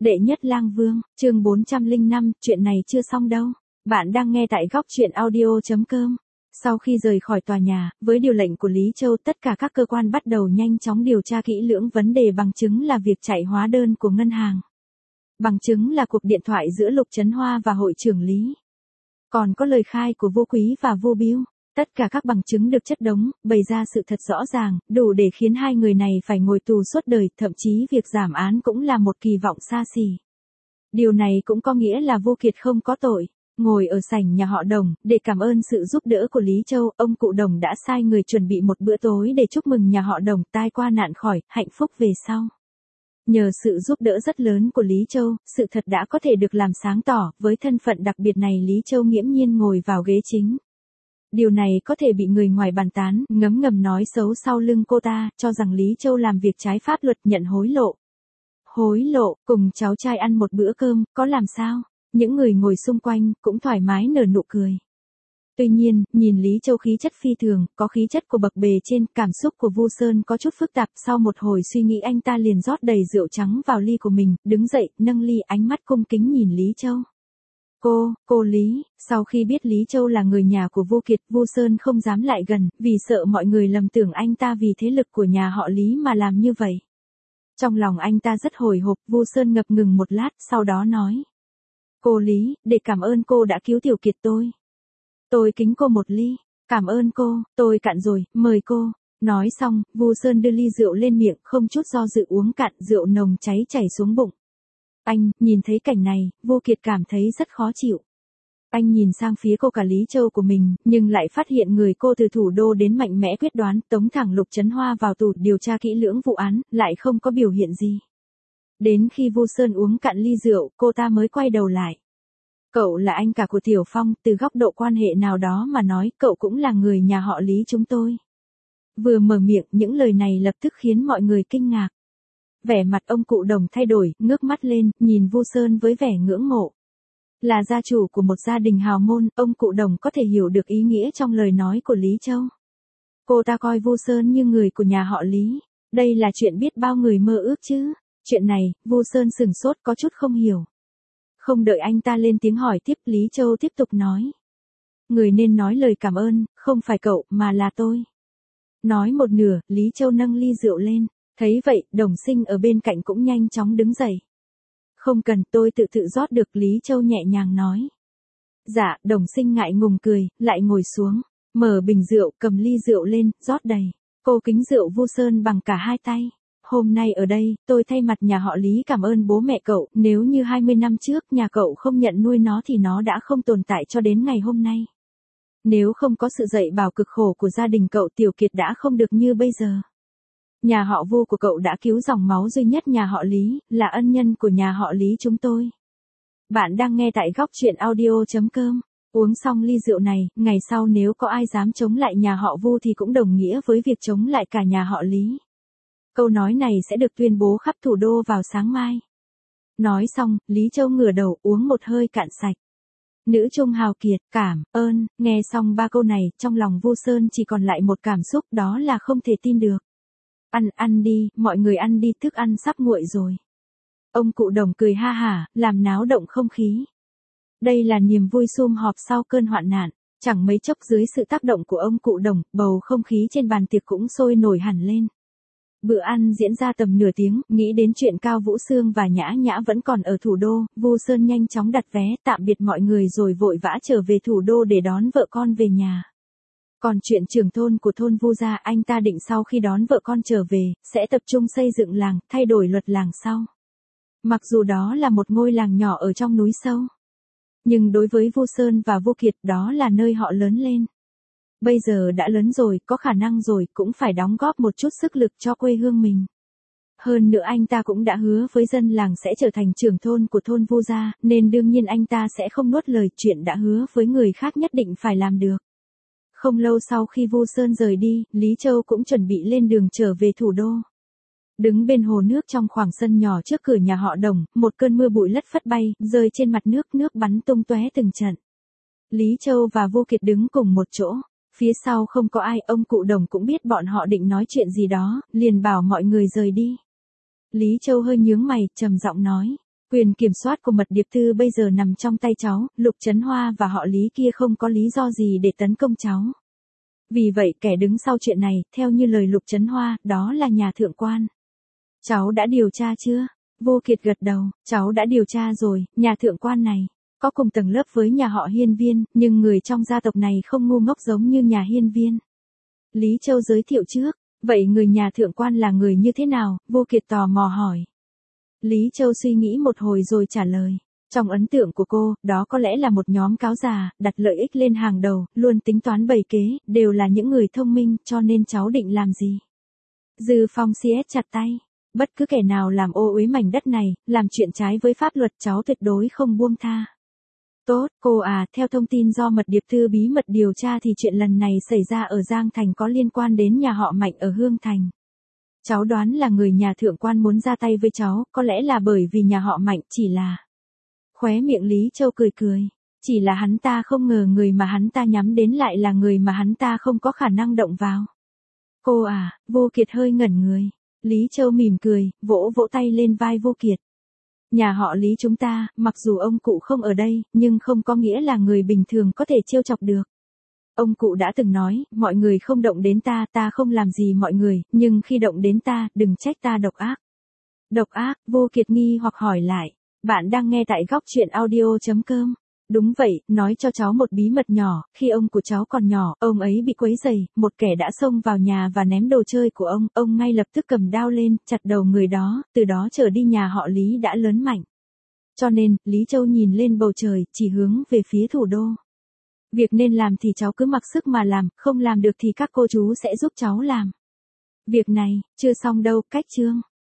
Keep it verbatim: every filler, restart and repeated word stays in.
Đệ nhất lang vương, chương bốn trăm lẻ năm, chuyện này chưa xong đâu. Bạn đang nghe tại góc truyện audio chấm com. Sau khi rời khỏi tòa nhà, với điều lệnh của Lý Châu, tất cả các cơ quan bắt đầu nhanh chóng điều tra kỹ lưỡng vấn đề bằng chứng là việc chạy hóa đơn của ngân hàng. Bằng chứng là cuộc điện thoại giữa Lục Trấn Hoa và hội trưởng Lý. Còn có lời khai của Vô Quý và Vô Biêu. Tất cả các bằng chứng được chất đống, bày ra sự thật rõ ràng, đủ để khiến hai người này phải ngồi tù suốt đời, thậm chí việc giảm án cũng là một kỳ vọng xa xỉ. Điều này cũng có nghĩa là Vô Kiệt không có tội. Ngồi ở sảnh nhà họ Đồng, để cảm ơn sự giúp đỡ của Lý Châu, ông cụ Đồng đã sai người chuẩn bị một bữa tối để chúc mừng nhà họ Đồng tai qua nạn khỏi, hạnh phúc về sau. Nhờ sự giúp đỡ rất lớn của Lý Châu, sự thật đã có thể được làm sáng tỏ, với thân phận đặc biệt này Lý Châu nghiễm nhiên ngồi vào ghế chính. Điều này có thể bị người ngoài bàn tán, ngấm ngầm nói xấu sau lưng cô ta, cho rằng Lý Châu làm việc trái pháp luật nhận hối lộ. Hối lộ, cùng cháu trai ăn một bữa cơm, có làm sao? Những người ngồi xung quanh, cũng thoải mái nở nụ cười. Tuy nhiên, nhìn Lý Châu khí chất phi thường, có khí chất của bậc bề trên, cảm xúc của Vu Sơn có chút phức tạp, sau một hồi suy nghĩ anh ta liền rót đầy rượu trắng vào ly của mình, đứng dậy, nâng ly, ánh mắt cung kính nhìn Lý Châu. Cô, cô Lý, sau khi biết Lý Châu là người nhà của Vô Kiệt, Vu Sơn không dám lại gần, vì sợ mọi người lầm tưởng anh ta vì thế lực của nhà họ Lý mà làm như vậy. Trong lòng anh ta rất hồi hộp, Vu Sơn ngập ngừng một lát, sau đó nói. Cô Lý, để cảm ơn cô đã cứu Tiểu Kiệt tôi. Tôi kính cô một ly, cảm ơn cô, tôi cạn rồi, mời cô. Nói xong, Vu Sơn đưa ly rượu lên miệng, không chút do dự uống cạn, rượu nồng cháy chảy xuống bụng. Anh, nhìn thấy cảnh này, Vô Kiệt cảm thấy rất khó chịu. Anh nhìn sang phía cô cả Lý Châu của mình, nhưng lại phát hiện người cô từ thủ đô đến mạnh mẽ quyết đoán, tống thẳng Lục Trấn Hoa vào tù, điều tra kỹ lưỡng vụ án, lại không có biểu hiện gì. Đến khi Vu Sơn uống cạn ly rượu, cô ta mới quay đầu lại. Cậu là anh cả của Tiểu Phong, từ góc độ quan hệ nào đó mà nói, cậu cũng là người nhà họ Lý chúng tôi. Vừa mở miệng, những lời này lập tức khiến mọi người kinh ngạc. Vẻ mặt ông cụ Đồng thay đổi, ngước mắt lên, nhìn Vu Sơn với vẻ ngưỡng mộ. Là gia chủ của một gia đình hào môn, ông cụ Đồng có thể hiểu được ý nghĩa trong lời nói của Lý Châu. Cô ta coi Vu Sơn như người của nhà họ Lý. Đây là chuyện biết bao người mơ ước chứ. Chuyện này, Vu Sơn sừng sốt có chút không hiểu. Không đợi anh ta lên tiếng hỏi tiếp, Lý Châu tiếp tục nói. Người nên nói lời cảm ơn, không phải cậu, mà là tôi. Nói một nửa, Lý Châu nâng ly rượu lên. Thấy vậy, Đồng Sinh ở bên cạnh cũng nhanh chóng đứng dậy. Không cần, tôi tự tự rót được, Lý Châu nhẹ nhàng nói. Dạ, Đồng Sinh ngại ngùng cười, lại ngồi xuống, mở bình rượu, cầm ly rượu lên, rót đầy. Cô kính rượu Vu Sơn bằng cả hai tay. Hôm nay ở đây, tôi thay mặt nhà họ Lý cảm ơn bố mẹ cậu, nếu như hai mươi năm trước nhà cậu không nhận nuôi nó thì nó đã không tồn tại cho đến ngày hôm nay. Nếu không có sự dạy bảo cực khổ của gia đình cậu, Tiểu Kiệt đã không được như bây giờ. Nhà họ Vu của cậu đã cứu dòng máu duy nhất nhà họ Lý, là ân nhân của nhà họ Lý chúng tôi. Bạn đang nghe tại góc truyện audio chấm com. Uống xong ly rượu này, ngày sau nếu có ai dám chống lại nhà họ Vu thì cũng đồng nghĩa với việc chống lại cả nhà họ Lý. Câu nói này sẽ được tuyên bố khắp thủ đô vào sáng mai. Nói xong, Lý Châu ngửa đầu uống một hơi cạn sạch. Nữ trung hào kiệt, cảm ơn, nghe xong ba câu này, trong lòng Vu Sơn chỉ còn lại một cảm xúc, đó là không thể tin được. Ăn, ăn đi, mọi người ăn đi, thức ăn sắp nguội rồi. Ông cụ Đồng cười ha hả, làm náo động không khí. Đây là niềm vui sum họp sau cơn hoạn nạn. Chẳng mấy chốc dưới sự tác động của ông cụ Đồng, bầu không khí trên bàn tiệc cũng sôi nổi hẳn lên. Bữa ăn diễn ra tầm nửa tiếng, nghĩ đến chuyện Cao Vũ Sương và Nhã Nhã vẫn còn ở thủ đô, Vu Sơn nhanh chóng đặt vé, tạm biệt mọi người rồi vội vã trở về thủ đô để đón vợ con về nhà. Còn chuyện trưởng thôn của thôn Vu gia, anh ta định sau khi đón vợ con trở về, sẽ tập trung xây dựng làng, thay đổi luật làng sau. Mặc dù đó là một ngôi làng nhỏ ở trong núi sâu. Nhưng đối với Vu Sơn và Vô Kiệt, đó là nơi họ lớn lên. Bây giờ đã lớn rồi, có khả năng rồi, cũng phải đóng góp một chút sức lực cho quê hương mình. Hơn nữa anh ta cũng đã hứa với dân làng sẽ trở thành trưởng thôn của thôn Vu gia, nên đương nhiên anh ta sẽ không nuốt lời, chuyện đã hứa với người khác nhất định phải làm được. Không lâu sau khi Vu Sơn rời đi, Lý Châu cũng chuẩn bị lên đường trở về thủ đô. Đứng bên hồ nước trong khoảng sân nhỏ trước cửa nhà họ Đồng, một cơn mưa bụi lất phất bay, rơi trên mặt nước, nước bắn tung tóe từng trận. Lý Châu và Vô Kiệt đứng cùng một chỗ. Phía sau không có ai, ông cụ Đồng cũng biết bọn họ định nói chuyện gì đó, liền bảo mọi người rời đi. Lý Châu hơi nhướng mày, trầm giọng nói. Quyền kiểm soát của mật điệp thư bây giờ nằm trong tay cháu, Lục Trấn Hoa và họ Lý kia không có lý do gì để tấn công cháu. Vì vậy kẻ đứng sau chuyện này, theo như lời Lục Trấn Hoa, đó là nhà thượng quan. Cháu đã điều tra chưa? Vô Kiệt gật đầu, cháu đã điều tra rồi, nhà thượng quan này có cùng tầng lớp với nhà họ Hiên Viên, nhưng người trong gia tộc này không ngu ngốc giống như nhà Hiên Viên. Lý Châu giới thiệu trước, vậy người nhà thượng quan là người như thế nào? Vô Kiệt tò mò hỏi. Lý Châu suy nghĩ một hồi rồi trả lời. Trong ấn tượng của cô, đó có lẽ là một nhóm cáo già, đặt lợi ích lên hàng đầu, luôn tính toán bày kế, đều là những người thông minh, cho nên cháu định làm gì? Dư Phong siết chặt tay. Bất cứ kẻ nào làm ô uế mảnh đất này, làm chuyện trái với pháp luật cháu tuyệt đối không buông tha. Tốt, cô à, theo thông tin do mật điệp thư bí mật điều tra thì chuyện lần này xảy ra ở Giang Thành có liên quan đến nhà họ Mạnh ở Hương Thành. Cháu đoán là người nhà thượng quan muốn ra tay với cháu, có lẽ là bởi vì nhà họ Mạnh chỉ là... Khóe miệng Lý Châu cười cười. Chỉ là hắn ta không ngờ người mà hắn ta nhắm đến lại là người mà hắn ta không có khả năng động vào. Cô à, Vô Kiệt hơi ngẩn người. Lý Châu mỉm cười, vỗ vỗ tay lên vai Vô Kiệt. Nhà họ Lý chúng ta, mặc dù ông cụ không ở đây, nhưng không có nghĩa là người bình thường có thể trêu chọc được. Ông cụ đã từng nói, mọi người không động đến ta, ta không làm gì mọi người, nhưng khi động đến ta, đừng trách ta độc ác. Độc ác, Vô Kiệt nghi hoặc hỏi lại. Bạn đang nghe tại góc truyện audio chấm com. Đúng vậy, nói cho cháu một bí mật nhỏ, khi ông của cháu còn nhỏ, ông ấy bị quấy rầy, một kẻ đã xông vào nhà và ném đồ chơi của ông, ông ngay lập tức cầm đao lên, chặt đầu người đó, từ đó trở đi nhà họ Lý đã lớn mạnh. Cho nên, Lý Châu nhìn lên bầu trời, chỉ hướng về phía thủ đô. Việc nên làm thì cháu cứ mặc sức mà làm, không làm được thì các cô chú sẽ giúp cháu làm. Việc này, chưa xong đâu, cách chương.